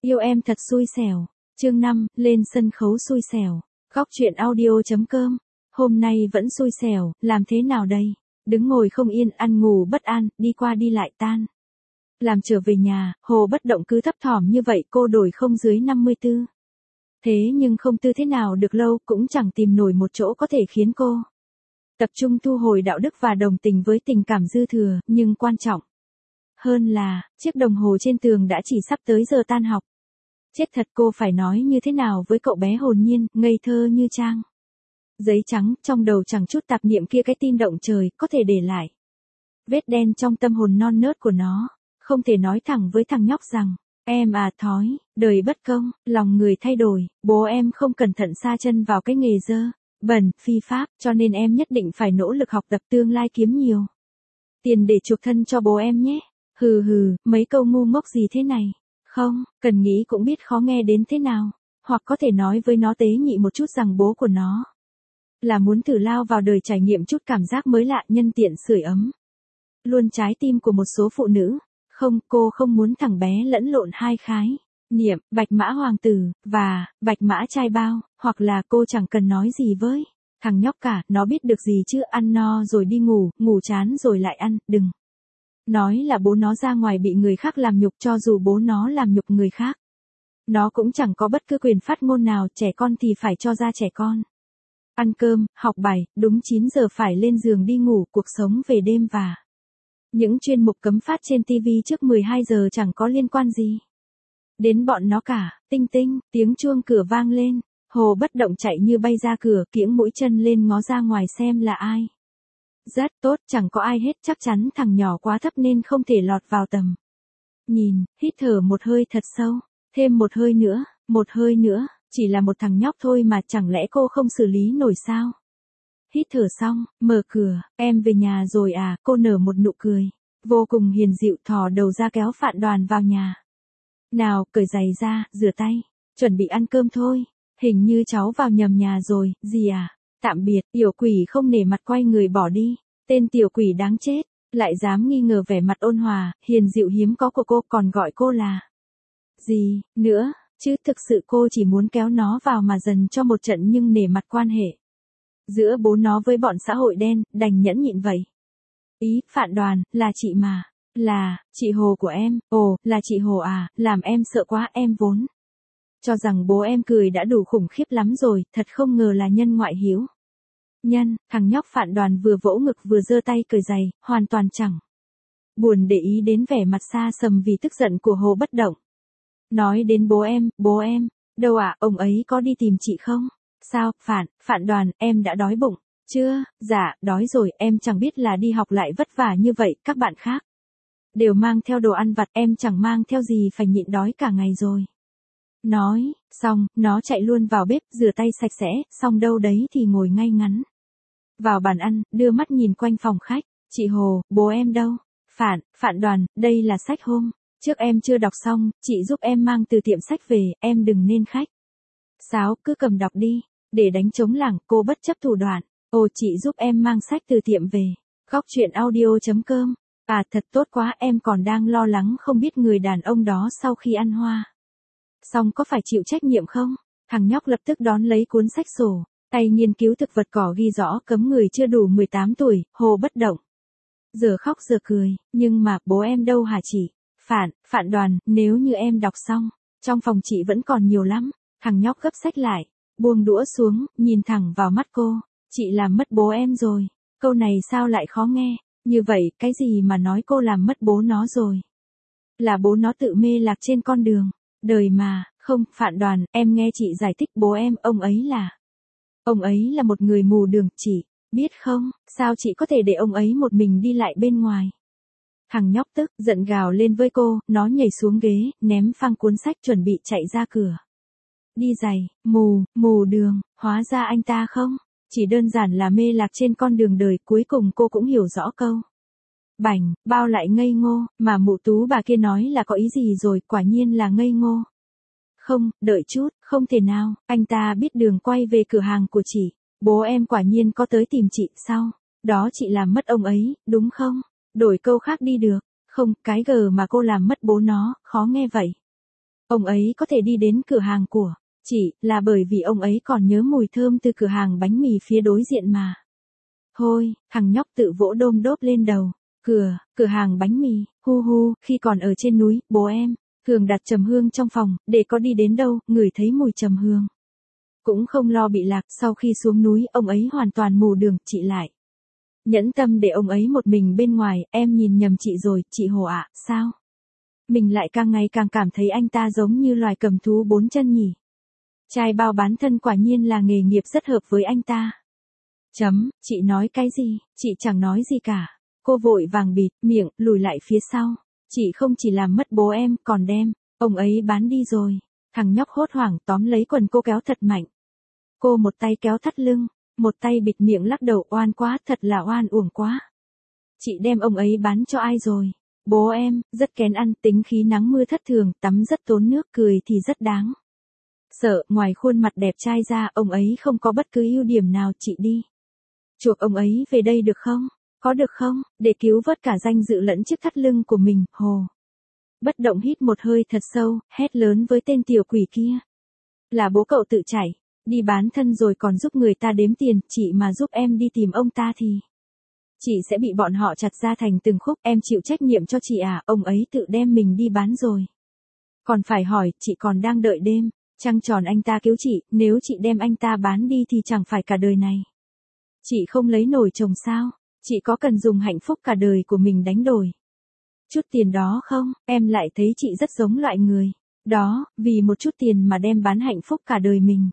Yêu em thật xui xẻo. Chương 5, lên sân khấu xui xẻo. Góc truyện audio.com. Hôm nay vẫn xui xẻo, làm thế nào đây? Đứng ngồi không yên, ăn ngủ bất an, đi qua đi lại tan. Làm trở về nhà, Hồ Bất Động cứ thấp thỏm như vậy, cô đổi không dưới 54. Thế nhưng không tư thế nào được lâu, cũng chẳng tìm nổi một chỗ có thể khiến cô tập trung thu hồi đạo đức và đồng tình với tình cảm dư thừa, nhưng quan trọng hơn là, chiếc đồng hồ trên tường đã chỉ sắp tới giờ tan học. Chết thật, cô phải nói như thế nào với cậu bé hồn nhiên, ngây thơ như trang giấy trắng, trong đầu chẳng chút tạp niệm kia, cái tin động trời, có thể để lại vết đen trong tâm hồn non nớt của nó. Không thể nói thẳng với thằng nhóc rằng, em à, thói, đời bất công, lòng người thay đổi, bố em không cẩn thận sa chân vào cái nghề dơ, bẩn, phi pháp, cho nên em nhất định phải nỗ lực học tập, tương lai kiếm nhiều tiền để chuộc thân cho bố em nhé. Hừ hừ, mấy câu ngu ngốc gì thế này? Không, cần nghĩ cũng biết khó nghe đến thế nào. Hoặc có thể nói với nó tế nhị một chút rằng bố của nó là muốn thử lao vào đời, trải nghiệm chút cảm giác mới lạ, nhân tiện sưởi ấm luôn trái tim của một số phụ nữ. Không, cô không muốn thằng bé lẫn lộn hai khái niệm, bạch mã hoàng tử và bạch mã trai bao, hoặc là cô chẳng cần nói gì với thằng nhóc cả, nó biết được gì chứ, ăn no rồi đi ngủ, ngủ chán rồi lại ăn, đừng nói là bố nó ra ngoài bị người khác làm nhục, cho dù bố nó làm nhục người khác, nó cũng chẳng có bất cứ quyền phát ngôn nào, trẻ con thì phải cho ra trẻ con. Ăn cơm, học bài, đúng 9 giờ phải lên giường đi ngủ, cuộc sống về đêm và những chuyên mục cấm phát trên TV trước 12 giờ chẳng có liên quan gì đến bọn nó cả. Tinh tinh, tiếng chuông cửa vang lên, Hồ Bất Động chạy như bay ra cửa, kiễng mũi chân lên ngó ra ngoài xem là ai. Rất tốt, chẳng có ai hết, chắc chắn thằng nhỏ quá thấp nên không thể lọt vào tầm nhìn. Hít thở một hơi thật sâu, thêm một hơi nữa, chỉ là một thằng nhóc thôi mà, chẳng lẽ cô không xử lý nổi sao? Hít thở xong, mở cửa, em về nhà rồi à? Cô nở một nụ cười vô cùng hiền dịu, thò đầu ra kéo Phạn Đoàn vào nhà. Nào, cởi giày ra, rửa tay, chuẩn bị ăn cơm thôi. Hình như cháu vào nhầm nhà rồi. Gì à? Tạm biệt. Tiểu quỷ không nể mặt quay người bỏ đi. Tên tiểu quỷ đáng chết, lại dám nghi ngờ vẻ mặt ôn hòa, hiền dịu hiếm có của cô, còn gọi cô là gì nữa, chứ thực sự cô chỉ muốn kéo nó vào mà dần cho một trận, nhưng nể mặt quan hệ giữa bố nó với bọn xã hội đen, đành nhẫn nhịn vậy. Ý, Phạn Đoàn, là chị mà. Là, chị Hồ của em. Ồ, là chị Hồ à, làm em sợ quá, em vốn cho rằng bố em cười đã đủ khủng khiếp lắm rồi, thật không ngờ là nhân ngoại hiếu nhân. Thằng nhóc Phạn Đoàn vừa vỗ ngực vừa giơ tay cởi giày, hoàn toàn chẳng buồn để ý đến vẻ mặt xa sầm vì tức giận của Hồ Bất Động. Nói đến bố em, đâu ạ, ông ấy có đi tìm chị không? Sao, Phạn Đoàn, em đã đói bụng chưa? Dạ, đói rồi, em chẳng biết là đi học lại vất vả như vậy, các bạn khác đều mang theo đồ ăn vặt, em chẳng mang theo gì, phải nhịn đói cả ngày rồi. Nói xong, nó chạy luôn vào bếp, rửa tay sạch sẽ, xong đâu đấy thì ngồi ngay ngắn vào bàn ăn, đưa mắt nhìn quanh phòng khách. Chị Hồ, bố em đâu? Phạn Đoàn, đây là sách hôm trước em chưa đọc xong, chị giúp em mang từ tiệm sách về, em đừng nên khách sáo, cứ cầm đọc đi. Để đánh trống lảng, cô bất chấp thủ đoạn. Ồ, chị giúp em mang sách từ tiệm về. Góc truyện audio.com. À, thật tốt quá, em còn đang lo lắng không biết người đàn ông đó sau khi ăn hoa xong có phải chịu trách nhiệm không? Thằng nhóc lập tức đón lấy cuốn sách sổ, tay nghiên cứu thực vật cỏ ghi rõ cấm người chưa đủ 18 tuổi, Hồ Bất Động giờ khóc giờ cười, nhưng mà bố em đâu hả chị? Phạn Đoàn, nếu như em đọc xong, trong phòng chị vẫn còn nhiều lắm. Thằng nhóc gấp sách lại, buông đũa xuống, nhìn thẳng vào mắt cô. Chị làm mất bố em rồi. Câu này sao lại khó nghe như vậy? Cái gì mà nói cô làm mất bố nó rồi? Là bố nó tự mê lạc trên con đường đời mà. Không, Phạn Đoàn, em nghe chị giải thích, bố em, ông ấy là một người mù đường, chị biết không? Sao chị có thể để ông ấy một mình đi lại bên ngoài? Thằng nhóc tức giận gào lên với cô, nó nhảy xuống ghế, ném phăng cuốn sách, chuẩn bị chạy ra cửa. Đi giày, mù đường, hóa ra anh ta không chỉ đơn giản là mê lạc trên con đường đời. Cuối cùng cô cũng hiểu rõ câu bảnh bao lại ngây ngô mà mụ Tú bà kia nói là có ý gì rồi, quả nhiên là ngây ngô. Không, đợi chút, không thể nào, anh ta biết đường quay về cửa hàng của chị. Bố em quả nhiên có tới tìm chị sao? Đó chị làm mất ông ấy, đúng không? Đổi câu khác đi được. Không, cái gờ mà cô làm mất bố nó, khó nghe vậy. Ông ấy có thể đi đến cửa hàng của chị, là bởi vì ông ấy còn nhớ mùi thơm từ cửa hàng bánh mì phía đối diện mà. Thôi, thằng nhóc tự vỗ đôm đốp lên đầu. Cửa hàng bánh mì, hu hu, khi còn ở trên núi, bố em thường đặt trầm hương trong phòng, để có đi đến đâu, ngửi thấy mùi trầm hương. Cũng không lo bị lạc, sau khi xuống núi, ông ấy hoàn toàn mù đường, chị lại nhẫn tâm để ông ấy một mình bên ngoài, em nhìn nhầm chị rồi, chị Hồ ạ, sao? Mình lại càng ngày càng cảm thấy anh ta giống như loài cầm thú bốn chân nhỉ. Trai bao bán thân quả nhiên là nghề nghiệp rất hợp với anh ta. Chị nói cái gì? Chị chẳng nói gì cả. Cô vội vàng bịt miệng, lùi lại phía sau. Chị không chỉ làm mất bố em, còn đem ông ấy bán đi rồi. Thằng nhóc hốt hoảng tóm lấy quần cô kéo thật mạnh. Cô một tay kéo thắt lưng, một tay bịt miệng lắc đầu, oan quá, thật là oan uổng quá. Chị đem ông ấy bán cho ai rồi? Bố em, rất kén ăn, tính khí nắng mưa thất thường, tắm rất tốn nước, cười thì rất đáng sợ, ngoài khuôn mặt đẹp trai ra, ông ấy không có bất cứ ưu điểm nào, chị đi chuộc ông ấy về đây được không? Có được không? Để cứu vớt cả danh dự lẫn chiếc thắt lưng của mình, Hồ bất động hít một hơi thật sâu, hét lớn với tên tiểu quỷ kia. Là bố cậu tự chảy, đi bán thân rồi còn giúp người ta đếm tiền, chị mà giúp em đi tìm ông ta thì chị sẽ bị bọn họ chặt ra thành từng khúc, em chịu trách nhiệm cho chị à, ông ấy tự đem mình đi bán rồi. Còn phải hỏi, chị còn đang đợi đêm trăng tròn anh ta cứu chị, nếu chị đem anh ta bán đi thì chẳng phải cả đời này chị không lấy nổi chồng sao? Chị có cần dùng hạnh phúc cả đời của mình đánh đổi chút tiền đó không? Em lại thấy chị rất giống loại người đó, vì một chút tiền mà đem bán hạnh phúc cả đời mình.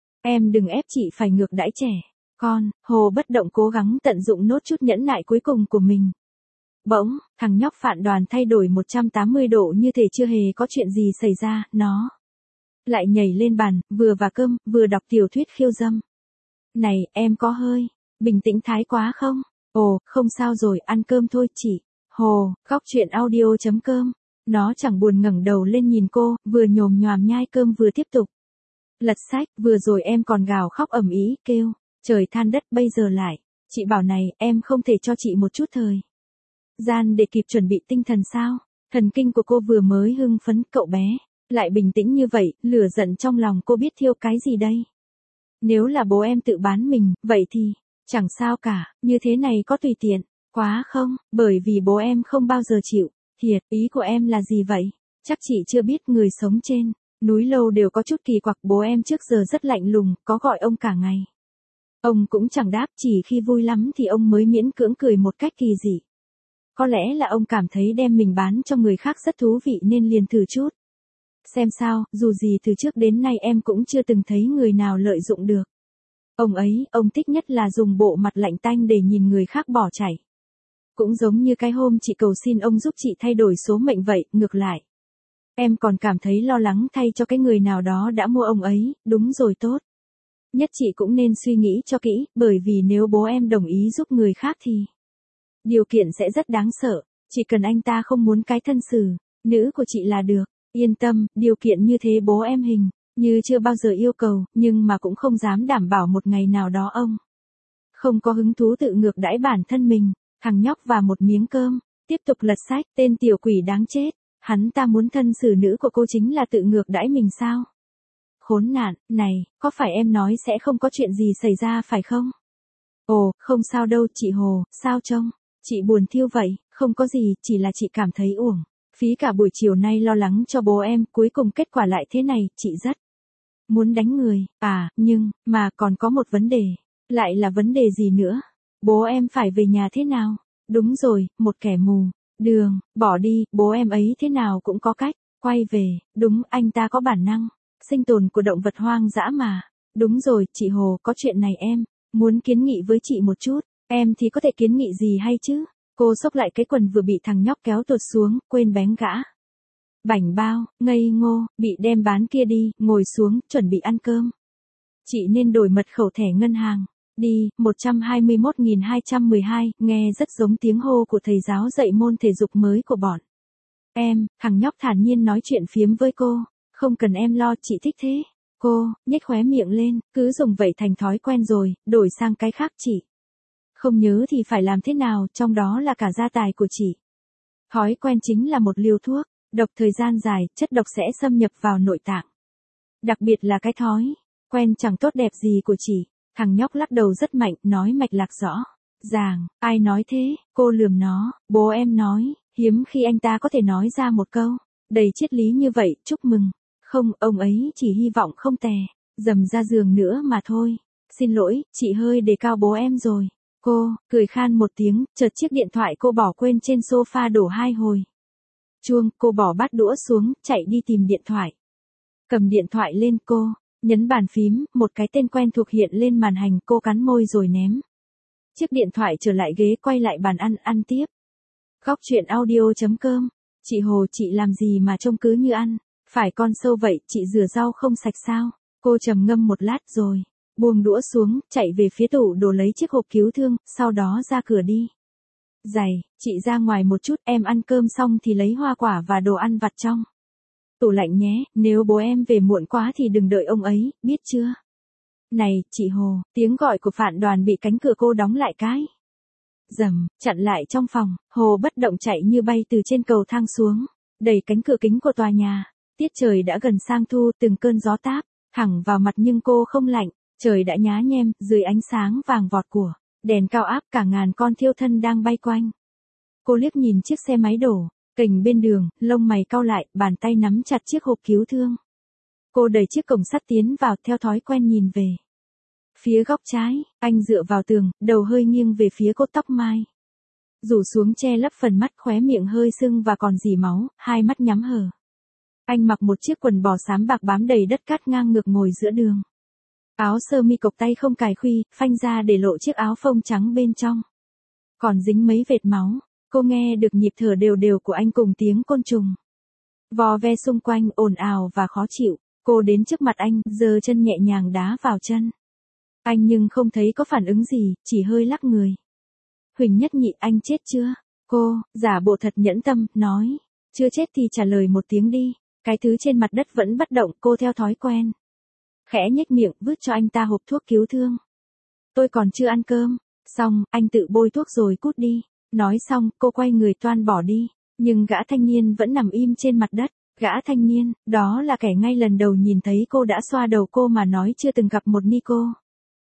Em đừng ép chị phải ngược đãi trẻ con. Hồ bất động cố gắng tận dụng nốt chút nhẫn nại cuối cùng của mình. Bỗng, thằng nhóc Phạn Đoàn thay đổi 180 độ như thể chưa hề có chuyện gì xảy ra, nó lại nhảy lên bàn, vừa vả cơm, vừa đọc tiểu thuyết khiêu dâm. Này, em có hơi bình tĩnh thái quá không? Ồ, không sao rồi, ăn cơm thôi chị. Hồ, khóc chuyện audio.com. Nó chẳng buồn ngẩng đầu lên nhìn cô, vừa nhồm nhoàm nhai cơm vừa tiếp tục lật sách, vừa rồi em còn gào khóc ầm ĩ, kêu trời than đất, bây giờ lại chị bảo này, em không thể cho chị một chút thời gian để kịp chuẩn bị tinh thần sao? Thần kinh của cô vừa mới hưng phấn, cậu bé lại bình tĩnh như vậy, lửa giận trong lòng cô biết thiêu cái gì đây? Nếu là bố em tự bán mình, vậy thì chẳng sao cả, như thế này có tùy tiện quá không? Bởi vì bố em không bao giờ chịu thiệt, ý của em là gì vậy? Chắc chị chưa biết người sống trên núi lâu đều có chút kỳ quặc, bố em trước giờ rất lạnh lùng, có gọi ông cả ngày ông cũng chẳng đáp, chỉ khi vui lắm thì ông mới miễn cưỡng cười một cách kỳ dị. Có lẽ là ông cảm thấy đem mình bán cho người khác rất thú vị nên liền thử chút xem sao, dù gì từ trước đến nay em cũng chưa từng thấy người nào lợi dụng được ông ấy. Ông thích nhất là dùng bộ mặt lạnh tanh để nhìn người khác bỏ chạy. Cũng giống như cái hôm chị cầu xin ông giúp chị thay đổi số mệnh vậy, ngược lại em còn cảm thấy lo lắng thay cho cái người nào đó đã mua ông ấy. Đúng rồi, tốt nhất chị cũng nên suy nghĩ cho kỹ, bởi vì nếu bố em đồng ý giúp người khác thì điều kiện sẽ rất đáng sợ. Chỉ cần anh ta không muốn cái thân xử nữ của chị là được. Yên tâm, điều kiện như thế bố em hình như chưa bao giờ yêu cầu, nhưng mà cũng không dám đảm bảo một ngày nào đó ông không có hứng thú tự ngược đãi bản thân mình. Thằng nhóc và một miếng cơm, tiếp tục lật sách, tên tiểu quỷ đáng chết. Hắn ta muốn thân xử nữ của cô chính là tự ngược đãi mình sao? Khốn nạn, này, có phải em nói sẽ không có chuyện gì xảy ra phải không? Ồ, không sao đâu chị Hồ, sao trông chị buồn thiêu vậy? Không có gì, chỉ là chị cảm thấy uổng phí cả buổi chiều nay lo lắng cho bố em, cuối cùng kết quả lại thế này, chị rất muốn đánh người. À, nhưng mà còn có một vấn đề. Lại là vấn đề gì nữa? Bố em phải về nhà thế nào? Đúng rồi, một kẻ mù đường, bỏ đi, bố em ấy thế nào cũng có cách quay về. Đúng, anh ta có bản năng sinh tồn của động vật hoang dã mà. Đúng rồi, chị Hồ, có chuyện này em muốn kiến nghị với chị một chút. Em thì có thể kiến nghị gì hay chứ? Cô xốc lại cái quần vừa bị thằng nhóc kéo tuột xuống, quên bén gã bảnh bao, ngây ngô, bị đem bán kia đi, ngồi xuống, chuẩn bị ăn cơm. Chị nên đổi mật khẩu thẻ ngân hàng đi. 121.212, nghe rất giống tiếng hô của thầy giáo dạy môn thể dục mới của bọn em. Thằng nhóc thản nhiên nói chuyện phiếm với cô. Không cần em lo, chị thích thế. Cô nhếch khóe miệng lên, cứ dùng vậy thành thói quen rồi, đổi sang cái khác chị không nhớ thì phải làm thế nào, trong đó là cả gia tài của chị. Thói quen chính là một liều thuốc. Độc thời gian dài, chất độc sẽ xâm nhập vào nội tạng. Đặc biệt là cái thói quen chẳng tốt đẹp gì của chị. Thằng nhóc lắc đầu rất mạnh, nói mạch lạc rõ ràng. Ai nói thế? Cô lườm nó. Bố em nói. Hiếm khi anh ta có thể nói ra một câu đầy triết lý như vậy. Chúc mừng. Không, ông ấy chỉ hy vọng không tè dầm ra giường nữa mà thôi. Xin lỗi, chị hơi đề cao bố em rồi. Cô cười khan một tiếng, chợt chiếc điện thoại cô bỏ quên trên sofa đổ 2 hồi chuông. Cô bỏ bát đũa xuống, chạy đi tìm điện thoại. Cầm điện thoại lên, cô nhấn bàn phím, một cái tên quen thuộc hiện lên màn hình. Cô cắn môi rồi ném chiếc điện thoại trở lại ghế, quay lại bàn ăn tiếp. Góc chuyện audio.com. Chị Hồ, chị làm gì mà trông cứ như ăn phải con sâu vậy, chị rửa rau không sạch sao? Cô trầm ngâm một lát rồi buông đũa xuống, chạy về phía tủ đồ lấy chiếc hộp cứu thương, sau đó ra cửa đi. Giày, chị ra ngoài một chút, em ăn cơm xong thì lấy hoa quả và đồ ăn vặt trong tủ lạnh nhé, nếu bố em về muộn quá thì đừng đợi ông ấy, biết chưa? Này, chị Hồ, tiếng gọi của Phạn Đoàn bị cánh cửa cô đóng lại cái rầm, chặn lại trong phòng. Hồ bất động chạy như bay từ trên cầu thang xuống, đẩy cánh cửa kính của tòa nhà. Tiết trời đã gần sang thu, từng cơn gió táp thẳng vào mặt nhưng cô không lạnh. Trời đã nhá nhem, dưới ánh sáng vàng vọt của đèn cao áp, cả ngàn con thiêu thân đang bay quanh. Cô liếc nhìn chiếc xe máy đổ kềnh bên đường, lông mày cau lại, bàn tay nắm chặt chiếc hộp cứu thương. Cô đẩy chiếc cổng sắt tiến vào, theo thói quen nhìn về phía góc trái. Anh dựa vào tường, đầu hơi nghiêng về phía, cốt tóc mai rủ xuống che lấp phần mắt, khóe miệng hơi sưng và còn rỉ máu, hai mắt nhắm hờ. Anh mặc một chiếc quần bò xám bạc bám đầy đất cát, ngang ngược ngồi giữa đường. Áo sơ mi cộc tay không cài khuy, phanh ra để lộ chiếc áo phông trắng bên trong còn dính mấy vệt máu. Cô nghe được nhịp thở đều đều của anh cùng tiếng côn trùng vò ve xung quanh, ồn ào và khó chịu. Cô đến trước mặt anh, giơ chân nhẹ nhàng đá vào chân anh nhưng không thấy có phản ứng gì, chỉ hơi lắc người. Huỳnh Nhất Nhị, anh chết chưa? Cô giả bộ thật nhẫn tâm, nói, chưa chết thì trả lời một tiếng đi. Cái thứ trên mặt đất vẫn bất động. Cô theo thói quen khẽ nhếch miệng, vứt cho anh ta hộp thuốc cứu thương. Tôi còn chưa ăn cơm. Xong, anh tự bôi thuốc rồi cút đi. Nói xong, cô quay người toan bỏ đi. Nhưng gã thanh niên vẫn nằm im trên mặt đất. Gã thanh niên, đó là kẻ ngay lần đầu nhìn thấy cô đã xoa đầu cô mà nói chưa từng gặp một Nico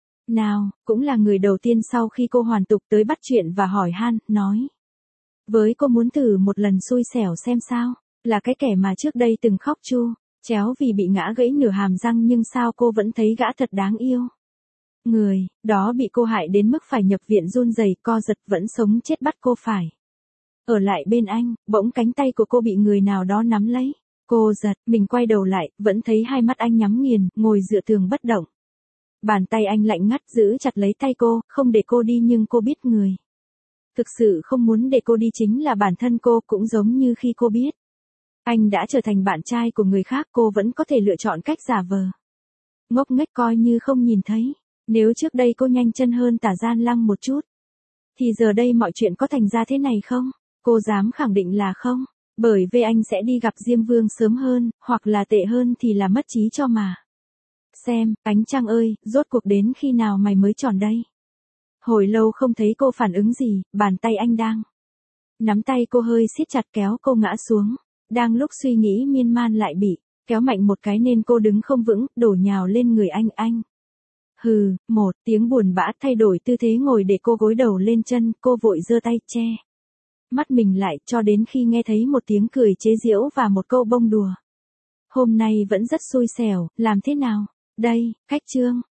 nào, cũng là người đầu tiên sau khi cô hoàn tục tới bắt chuyện và hỏi han, nói với cô muốn thử một lần xui xẻo xem sao. Là cái kẻ mà trước đây từng khóc chu chéo vì bị ngã gãy nửa hàm răng, nhưng sao cô vẫn thấy gã thật đáng yêu. Người đó bị cô hại đến mức phải nhập viện, run rẩy co giật, vẫn sống chết bắt cô phải ở lại bên anh. Bỗng cánh tay của cô bị người nào đó nắm lấy. Cô giật mình quay đầu lại, vẫn thấy hai mắt anh nhắm nghiền, ngồi dựa tường bất động. Bàn tay anh lạnh ngắt giữ chặt lấy tay cô, không để cô đi, nhưng cô biết người thực sự không muốn để cô đi chính là bản thân cô. Cũng giống như khi cô biết anh đã trở thành bạn trai của người khác, cô vẫn có thể lựa chọn cách giả vờ ngốc nghếch coi như không nhìn thấy. Nếu trước đây cô nhanh chân hơn Tả Gian Lăng một chút, thì giờ đây mọi chuyện có thành ra thế này không? Cô dám khẳng định là không. Bởi vì anh sẽ đi gặp Diêm Vương sớm hơn, hoặc là tệ hơn thì là mất trí cho mà. Xem, ánh trăng ơi, rốt cuộc đến khi nào mày mới tròn đây? Hồi lâu không thấy cô phản ứng gì, bàn tay anh đang nắm tay cô hơi siết chặt, kéo cô ngã xuống. Đang lúc suy nghĩ miên man lại bị kéo mạnh một cái nên cô đứng không vững, đổ nhào lên người anh. Hừ, một tiếng buồn bã thay đổi tư thế ngồi để cô gối đầu lên chân. Cô vội giơ tay che mắt mình lại, cho đến khi nghe thấy một tiếng cười chế giễu và một câu bông đùa. Hôm nay vẫn rất xui xẻo, làm thế nào? Đây, khách trương.